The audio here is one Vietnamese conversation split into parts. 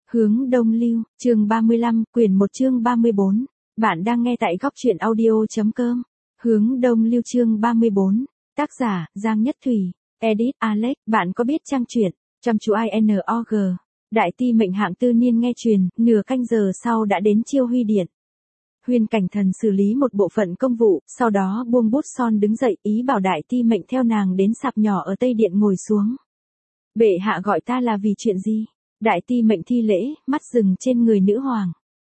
Hướng Đông Lưu, chương 35, quyển 1 chương 34. Bạn đang nghe tại góc truyện audio.com. Hướng Đông Lưu chương 34. Tác giả, Giang Nhất Thủy. Edit, Alex. Bạn có biết trang truyện, chăm chú INOG. Đại ti mệnh hạng tư niên nghe truyền, nửa canh giờ sau đã đến Chiêu Huy Điện. Huyền Cảnh Thần xử lý một bộ phận công vụ, sau đó buông bút son đứng dậy, ý bảo đại ti mệnh theo nàng đến sạp nhỏ ở Tây Điện ngồi xuống. Bệ hạ gọi ta là vì chuyện gì? Đại ti mệnh thi lễ, mắt dừng trên người nữ hoàng.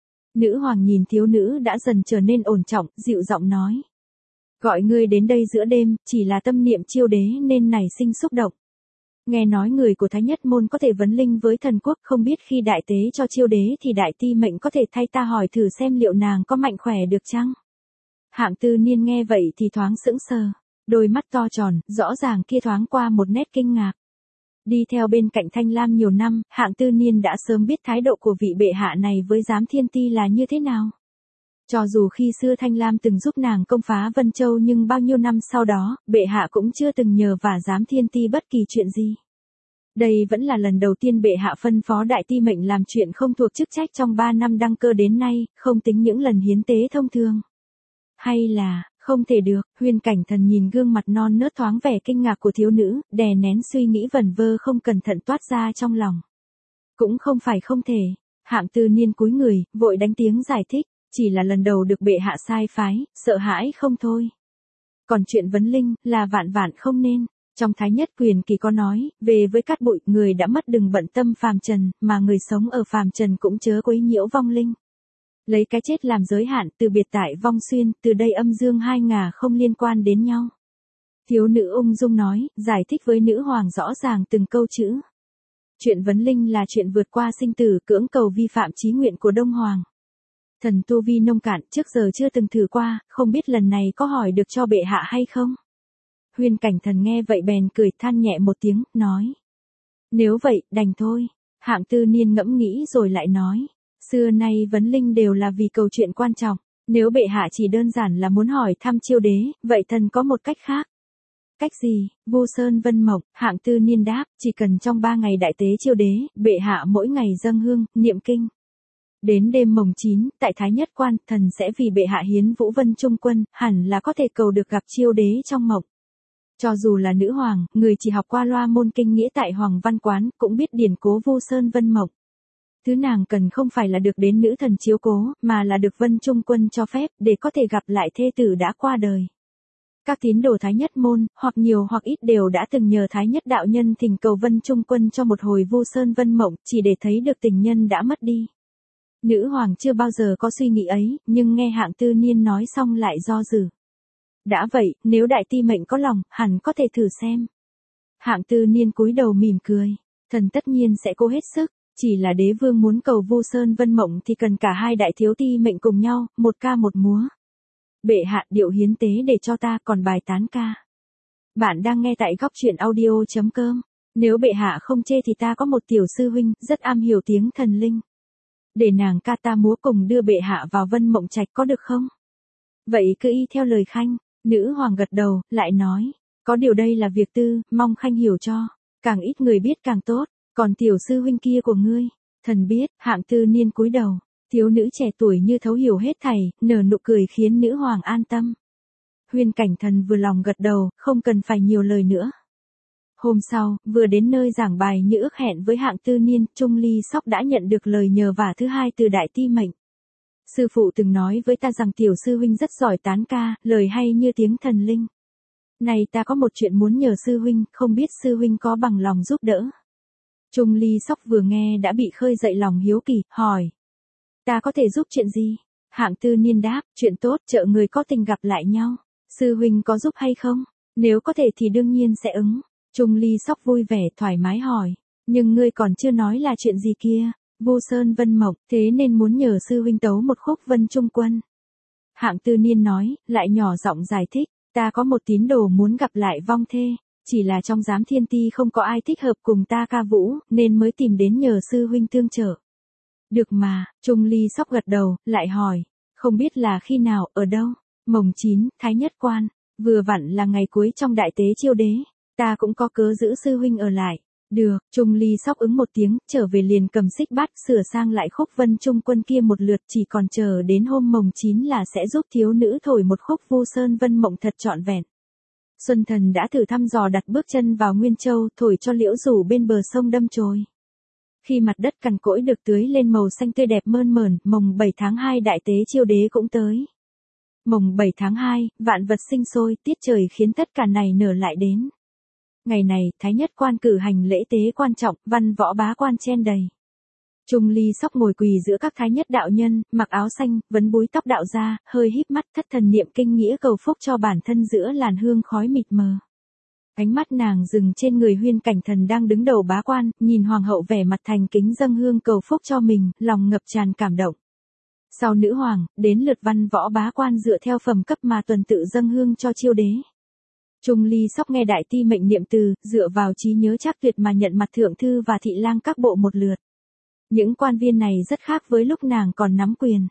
Nữ hoàng nhìn thiếu nữ đã dần trở nên ổn trọng, dịu giọng nói. Gọi ngươi đến đây giữa đêm, chỉ là tâm niệm Chiêu đế nên nảy sinh xúc động. Nghe nói người của Thái Nhất Môn có thể vấn linh với thần quốc, không biết khi đại tế cho Chiêu đế thì đại ti mệnh có thể thay ta hỏi thử xem liệu nàng có mạnh khỏe được chăng? Hạng tư niên nghe vậy thì thoáng sững sờ, đôi mắt to tròn, rõ ràng kia thoáng qua một nét kinh ngạc. Đi theo bên cạnh Thanh Lam nhiều năm, hạng tư niên đã sớm biết thái độ của vị bệ hạ này với giám thiên ti là như thế nào. Cho dù khi xưa Thanh Lam từng giúp nàng công phá Vân Châu nhưng bao nhiêu năm sau đó, bệ hạ cũng chưa từng nhờ vả giám thiên ti bất kỳ chuyện gì. Đây vẫn là lần đầu tiên bệ hạ phân phó đại ti mệnh làm chuyện không thuộc chức trách trong 3 năm đăng cơ đến nay, không tính những lần hiến tế thông thường. Hay là, không thể được, Huyền Cảnh Thần nhìn gương mặt non nớt thoáng vẻ kinh ngạc của thiếu nữ, đè nén suy nghĩ vẩn vơ không cẩn thận toát ra trong lòng. Cũng không phải không thể, hạng tư niên cúi người, vội đánh tiếng giải thích, chỉ là lần đầu được bệ hạ sai phái, sợ hãi không thôi. Còn chuyện vấn linh, là vạn vạn không nên. Trong Thái Nhất Quyền Kỳ có nói, về với cát bụi, người đã mất đừng bận tâm phàm trần, mà người sống ở phàm trần cũng chớ quấy nhiễu vong linh. Lấy cái chết làm giới hạn, từ biệt tại vong xuyên, từ đây âm dương hai ngả không liên quan đến nhau. Thiếu nữ ung dung nói, giải thích với nữ hoàng rõ ràng từng câu chữ. Chuyện vấn linh là chuyện vượt qua sinh tử, cưỡng cầu vi phạm chí nguyện của Đông Hoàng. Thần tu vi nông cạn, trước giờ chưa từng thử qua, không biết lần này có hỏi được cho bệ hạ hay không? Huyền Cảnh Thần nghe vậy bèn cười than nhẹ một tiếng, nói. Nếu vậy, đành thôi. Hạng tư niên ngẫm nghĩ rồi lại nói. Xưa nay vấn linh đều là vì câu chuyện quan trọng. Nếu bệ hạ chỉ đơn giản là muốn hỏi thăm Chiêu đế, vậy thần có một cách khác. Cách gì? Vu Sơn Vân Mộc, hạng tư niên đáp, chỉ cần trong 3 ngày đại tế Chiêu đế, bệ hạ mỗi ngày dâng hương, niệm kinh. Đến đêm mồng 9, tại Thái Nhất Quan, thần sẽ vì bệ hạ hiến Vũ Vân Trung Quân, hẳn là có thể cầu được gặp Chiêu đế trong mộng. Cho dù là nữ hoàng, người chỉ học qua loa môn kinh nghĩa tại Hoàng Văn Quán, cũng biết điển cố Vu Sơn Vân Mộc. Thứ nàng cần không phải là được đến nữ thần chiếu cố, mà là được Vân Trung Quân cho phép, để có thể gặp lại thê tử đã qua đời. Các tín đồ Thái Nhất Môn, hoặc nhiều hoặc ít đều đã từng nhờ Thái Nhất đạo nhân thỉnh cầu Vân Trung Quân cho một hồi Vu Sơn Vân Mộng, chỉ để thấy được tình nhân đã mất đi. Nữ hoàng chưa bao giờ có suy nghĩ ấy, nhưng nghe hạng tư niên nói xong lại do dự. Đã vậy, nếu đại ti mệnh có lòng, hẳn có thể thử xem. Hạng tư niên cúi đầu mỉm cười. Thần tất nhiên sẽ cố hết sức, chỉ là đế vương muốn cầu Vu Sơn Vân Mộng thì cần cả hai đại thiếu ti mệnh cùng nhau, một ca một múa. Bệ hạ điệu hiến tế để cho ta, còn bài tán ca. Bạn đang nghe tại góc truyện audio.com. Nếu bệ hạ không chê thì ta có một tiểu sư huynh, rất am hiểu tiếng thần linh. Để nàng ca ta múa cùng đưa bệ hạ vào Vân Mộng Trạch có được không? Vậy cứ y theo lời khanh. Nữ hoàng gật đầu, lại nói. Có điều đây là việc tư, mong khanh hiểu cho. Càng ít người biết càng tốt. Còn tiểu sư huynh kia của ngươi, thần biết. Hạng tư niên cúi đầu. Thiếu nữ trẻ tuổi như thấu hiểu hết thảy, nở nụ cười khiến nữ hoàng an tâm. Huyền Cảnh Thần vừa lòng gật đầu, không cần phải nhiều lời nữa. Hôm sau, vừa đến nơi giảng bài như ước hẹn với hạng tư niên, Trung Ly Sóc đã nhận được lời nhờ vả thứ hai từ đại ti mệnh. Sư phụ từng nói với ta rằng tiểu sư huynh rất giỏi tán ca, lời hay như tiếng thần linh. Này ta có một chuyện muốn nhờ sư huynh, không biết sư huynh có bằng lòng giúp đỡ. Trung Ly Sóc vừa nghe đã bị khơi dậy lòng hiếu kỳ, hỏi. Ta có thể giúp chuyện gì? Hạng tư niên đáp, chuyện tốt, chợ người có tình gặp lại nhau. Sư huynh có giúp hay không? Nếu có thể thì đương nhiên sẽ ứng. Trung Ly Sóc vui vẻ, thoải mái hỏi. Nhưng ngươi còn chưa nói là chuyện gì kia. Vu Sơn Vân Mộc, thế nên muốn nhờ sư huynh tấu một khúc Vân Trung Quân. Hạng tư niên nói, lại nhỏ giọng giải thích. Ta có một tín đồ muốn gặp lại vong thê. Chỉ là trong giám thiên ti không có ai thích hợp cùng ta ca vũ, nên mới tìm đến nhờ sư huynh tương trợ. Được mà, Trung Ly Sóc gật đầu, lại hỏi. Không biết là khi nào, ở đâu? Mồng 9, Thái Nhất Quan. Vừa vặn là ngày cuối trong đại tế Chiêu đế. Ta cũng có cớ giữ sư huynh ở lại. Được, Trung Ly Sóc ứng một tiếng, trở về liền cầm xích bát, sửa sang lại khúc Vân Trung Quân kia một lượt, chỉ còn chờ đến hôm mồng 9 là sẽ giúp thiếu nữ thổi một khúc Vu Sơn Vân Mộng thật trọn vẹn. Xuân Thần đã thử thăm dò đặt bước chân vào Nguyên Châu, thổi cho liễu rủ bên bờ sông đâm chồi. Khi mặt đất cằn cỗi được tưới lên màu xanh tươi đẹp mơn mởn, mồng 7 tháng 2 đại tế Chiêu Đế cũng tới. Mồng 7 tháng 2, vạn vật sinh sôi, tiết trời khiến tất cả này nở lại đến. Ngày này, Thái Nhất Quan cử hành lễ tế quan trọng, văn võ bá quan chen đầy. Trung Ly Sóc ngồi quỳ giữa các Thái Nhất đạo nhân, mặc áo xanh, vấn búi tóc đạo ra, hơi híp mắt thất thần niệm kinh nghĩa cầu phúc cho bản thân giữa làn hương khói mịt mờ. Ánh mắt nàng dừng trên người Huyên Cảnh Thần đang đứng đầu bá quan, nhìn hoàng hậu vẻ mặt thành kính dâng hương cầu phúc cho mình, lòng ngập tràn cảm động. Sau nữ hoàng, đến lượt văn võ bá quan dựa theo phẩm cấp mà tuần tự dâng hương cho Chiêu Đế. Trung Ly Sóc nghe đại ti mệnh niệm từ, dựa vào trí nhớ chắc tuyệt mà nhận mặt thượng thư và thị lang các bộ một lượt. Những quan viên này rất khác với lúc nàng còn nắm quyền.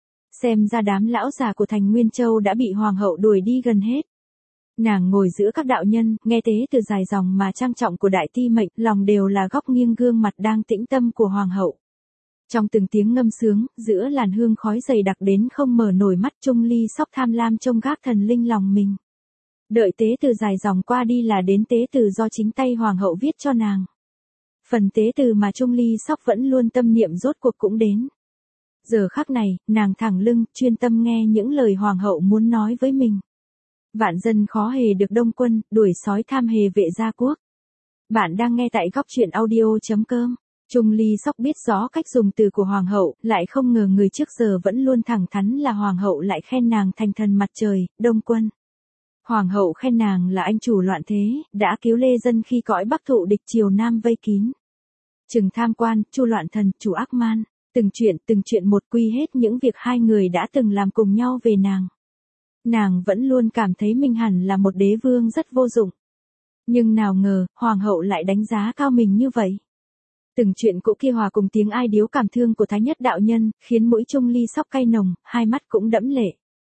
Xem ra đám lão già của thành Nguyên Châu đã bị hoàng hậu đuổi đi gần hết. Nàng ngồi giữa các đạo nhân, nghe tế từ dài dòng mà trang trọng của đại ti mệnh, lòng đều là góc nghiêng gương mặt đang tĩnh tâm của hoàng hậu. Trong từng tiếng ngâm sướng, giữa làn hương khói dày đặc đến không mở nổi mắt, Trung Ly Sóc tham lam trông gác thần linh lòng mình. Đợi tế từ dài dòng qua đi là đến tế từ do chính tay hoàng hậu viết cho nàng. Phần tế từ mà Trung Ly Sóc vẫn luôn tâm niệm rốt cuộc cũng đến. Giờ khắc này, nàng thẳng lưng, chuyên tâm nghe những lời hoàng hậu muốn nói với mình. Vạn dân khó hề được đông quân, đuổi sói tham hề vệ gia quốc. Bạn đang nghe tại góc truyện audio.com. Trung Ly Sóc biết rõ cách dùng từ của hoàng hậu, lại không ngờ người trước giờ vẫn luôn thẳng thắn là hoàng hậu lại khen nàng thành thần mặt trời, đông quân. Hoàng hậu khen nàng là anh chủ loạn thế, đã cứu lê dân khi cõi Bắc thụ địch triều Nam vây kín. Trừng tham quan, chu loạn thần, chủ ác man, từng chuyện một quy hết những việc hai người đã từng làm cùng nhau về nàng. Nàng vẫn luôn cảm thấy mình hẳn là một đế vương rất vô dụng. Nhưng nào ngờ, hoàng hậu lại đánh giá cao mình như vậy. Từng chuyện cũ kia hòa cùng tiếng ai điếu cảm thương của Thái Nhất đạo nhân, khiến mũi Trung Ly Sóc cay nồng, hai mắt cũng đẫm lệ.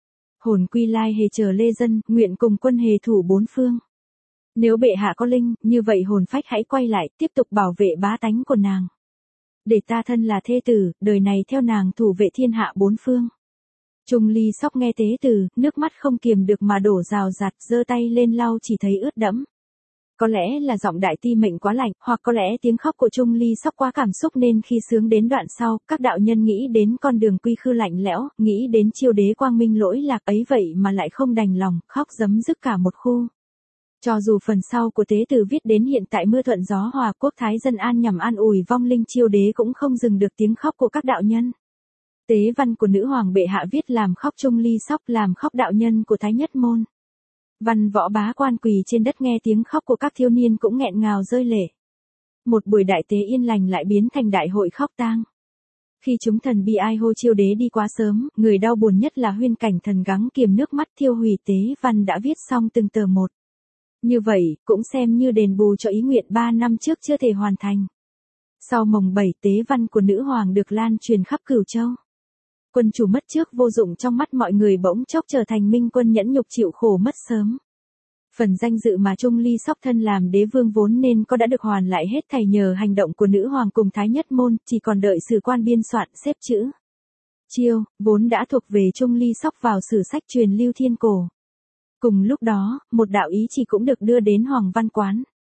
Hồn quy lai hề chờ lê dân, nguyện cùng quân hề thủ bốn phương. Nếu bệ hạ có linh, như vậy hồn phách hãy quay lại, tiếp tục bảo vệ bá tánh của nàng. Để ta thân là thê tử, đời này theo nàng thủ vệ thiên hạ bốn phương. Trung Ly Sóc nghe tế từ, nước mắt không kiềm được mà đổ rào rạt, giơ tay lên lau chỉ thấy ướt đẫm. Có lẽ là giọng đại ti mệnh quá lạnh, hoặc có lẽ tiếng khóc của Trung Ly Sóc quá cảm xúc nên khi sướng đến đoạn sau, các đạo nhân nghĩ đến con đường quy khư lạnh lẽo, nghĩ đến Chiêu Đế quang minh lỗi lạc ấy vậy mà lại không đành lòng, khóc rấm rứt cả một khu. Cho dù phần sau của tế từ viết đến hiện tại mưa thuận gió hòa quốc thái dân an nhằm an ủi vong linh Chiêu Đế cũng không dừng được tiếng khóc của các đạo nhân. Tế văn của nữ hoàng bệ hạ viết làm khóc Trung Ly Sóc, làm khóc đạo nhân của Thái Nhất môn. Văn võ bá quan quỳ trên đất nghe tiếng khóc của các thiếu niên cũng nghẹn ngào rơi lệ. Một buổi đại tế yên lành lại biến thành đại hội khóc tang. Khi chúng thần bi ai hô Chiêu Đế đi quá sớm, người đau buồn nhất là Huyên Cảnh Thần gắng kiềm nước mắt thiêu hủy tế văn đã viết xong từng tờ một. Như vậy, cũng xem như đền bù cho ý nguyện 3 năm trước chưa thể hoàn thành. Sau mồng 7 tế văn của nữ hoàng được lan truyền khắp Cửu Châu. Quân chủ mất trước vô dụng trong mắt mọi người bỗng chốc trở thành minh quân nhẫn nhục chịu khổ mất sớm. Phần danh dự mà Trung Ly Sóc thân làm đế vương vốn nên có đã được hoàn lại hết thảy nhờ hành động của nữ hoàng cùng Thái Nhất môn, chỉ còn đợi sử quan biên soạn xếp chữ. Chiêu, vốn đã thuộc về Trung Ly Sóc vào sử sách truyền lưu thiên cổ. Cùng lúc đó, một đạo ý chỉ cũng được đưa đến Hoàng Văn Quán.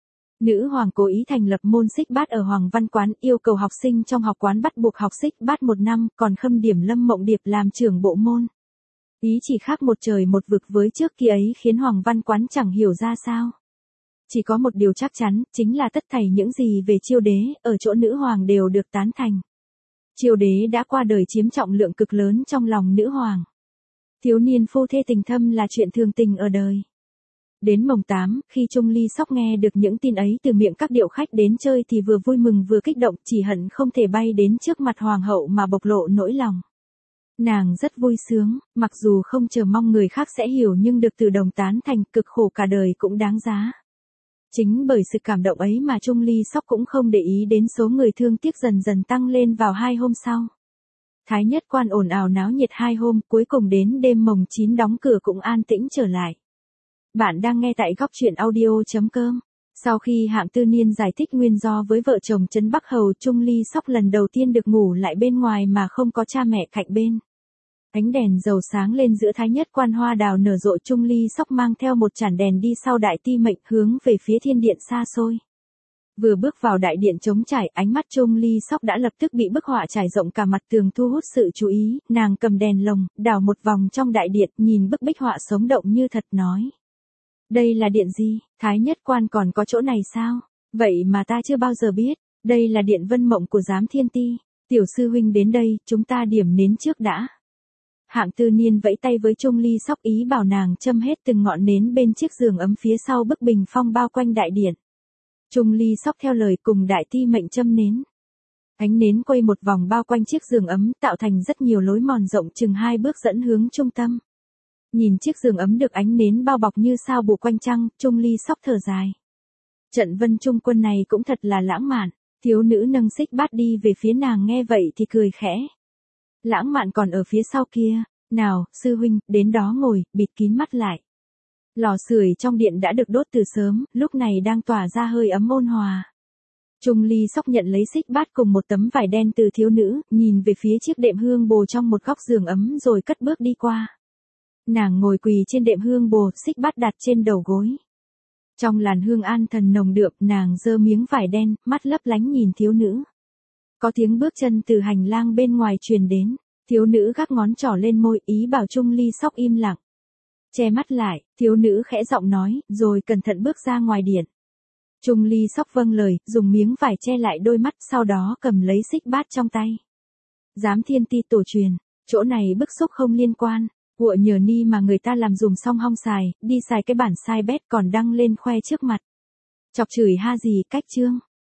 Nữ hoàng cố ý thành lập môn xích bát ở Hoàng Văn Quán, yêu cầu học sinh trong học quán bắt buộc học xích bát 1 năm, còn khâm điểm Lâm Mộng Điệp làm trưởng bộ môn. Ý chỉ khác một trời một vực với trước kia ấy khiến Hoàng Văn Quán chẳng hiểu ra sao. Chỉ có một điều chắc chắn, chính là tất thảy những gì về Chiêu Đế, ở chỗ nữ hoàng đều được tán thành. Chiêu Đế đã qua đời chiếm trọng lượng cực lớn trong lòng nữ hoàng. Thiếu niên phu thê tình thâm là chuyện thường tình ở đời. Đến mồng 8, khi Trung Ly Sóc nghe được những tin ấy từ miệng các điệu khách đến chơi thì vừa vui mừng vừa kích động, chỉ hận không thể bay đến trước mặt hoàng hậu mà bộc lộ nỗi lòng. Nàng rất vui sướng, mặc dù không chờ mong người khác sẽ hiểu nhưng được từ đồng tán thành cực khổ cả đời cũng đáng giá. Chính bởi sự cảm động ấy mà Trung Ly Sóc cũng không để ý đến số người thương tiếc dần dần tăng lên vào 2 hôm sau. Thái Nhất quan ồn ào náo nhiệt 2 hôm, cuối cùng đến đêm mồng 9 đóng cửa cũng an tĩnh trở lại. Bạn đang nghe tại góc truyện audio.com. Sau khi Hạng Tư Niên giải thích nguyên do với vợ chồng Trấn Bắc Hầu, Chung Ly Sóc lần đầu tiên được ngủ lại bên ngoài mà không có cha mẹ cạnh bên. Ánh đèn dầu sáng lên giữa thái nhất quan hoa đào nở rộ, Chung Ly Sóc mang theo một chản đèn đi sau Đại Ti Mệnh hướng về phía thiên điện xa xôi. Vừa bước vào đại điện trống trải, ánh mắt Chung Ly Sóc đã lập tức bị bức họa trải rộng cả mặt tường thu hút sự chú ý, nàng cầm đèn lồng, đảo một vòng trong đại điện, nhìn bức bích họa sống động như thật nói. Đây là điện gì, thái nhất quan còn có chỗ này sao? Vậy mà ta chưa bao giờ biết, đây là điện Vân Mộng của Giám Thiên Ti. Tiểu sư huynh đến đây, chúng ta điểm nến trước đã. Hạng Tư Niên vẫy tay với Chung Ly Sóc ý bảo nàng châm hết từng ngọn nến bên chiếc giường ấm phía sau bức bình phong bao quanh đại điện. Chung Ly Sóc theo lời cùng Đại Ti Mệnh châm nến. Ánh nến quay một vòng bao quanh chiếc giường ấm, tạo thành rất nhiều lối mòn rộng chừng 2 bước dẫn hướng trung tâm. Nhìn chiếc giường ấm được ánh nến bao bọc như sao bù quanh trăng, Chung Ly Sóc thở dài. Trận Vân Trung Quân này cũng thật là lãng mạn. Thiếu nữ nâng xích bát đi về phía nàng, nghe vậy thì cười khẽ. Lãng mạn còn ở phía sau kia. Nào, sư huynh, đến đó ngồi, bịt kín mắt lại. Lò sưởi trong điện đã được đốt từ sớm, lúc này đang tỏa ra hơi ấm ôn hòa. Chung Ly Sóc nhận lấy xích bát cùng một tấm vải đen từ thiếu nữ, nhìn về phía chiếc đệm hương bồ trong một góc giường ấm rồi cất bước đi qua. Nàng ngồi quỳ trên đệm hương bồ, xích bát đặt trên đầu gối. Trong làn hương an thần nồng đượm, nàng giơ miếng vải đen, mắt lấp lánh nhìn thiếu nữ. Có tiếng bước chân từ hành lang bên ngoài truyền đến, thiếu nữ gác ngón trỏ lên môi, ý bảo Chung Ly Sóc im lặng. Che mắt lại, thiếu nữ khẽ giọng nói, rồi cẩn thận bước ra ngoài điện. Chung Ly Sóc vâng lời, dùng miếng vải che lại đôi mắt, sau đó cầm lấy xích bát trong tay. Giám Thiên Ti tổ truyền, chỗ này bức xúc không liên quan. Gụa nhờ ni mà người ta làm dùng xong hong xài, đi xài cái bản sai bét còn đăng lên khoe trước mặt. Chọc chửi ha gì cách chương.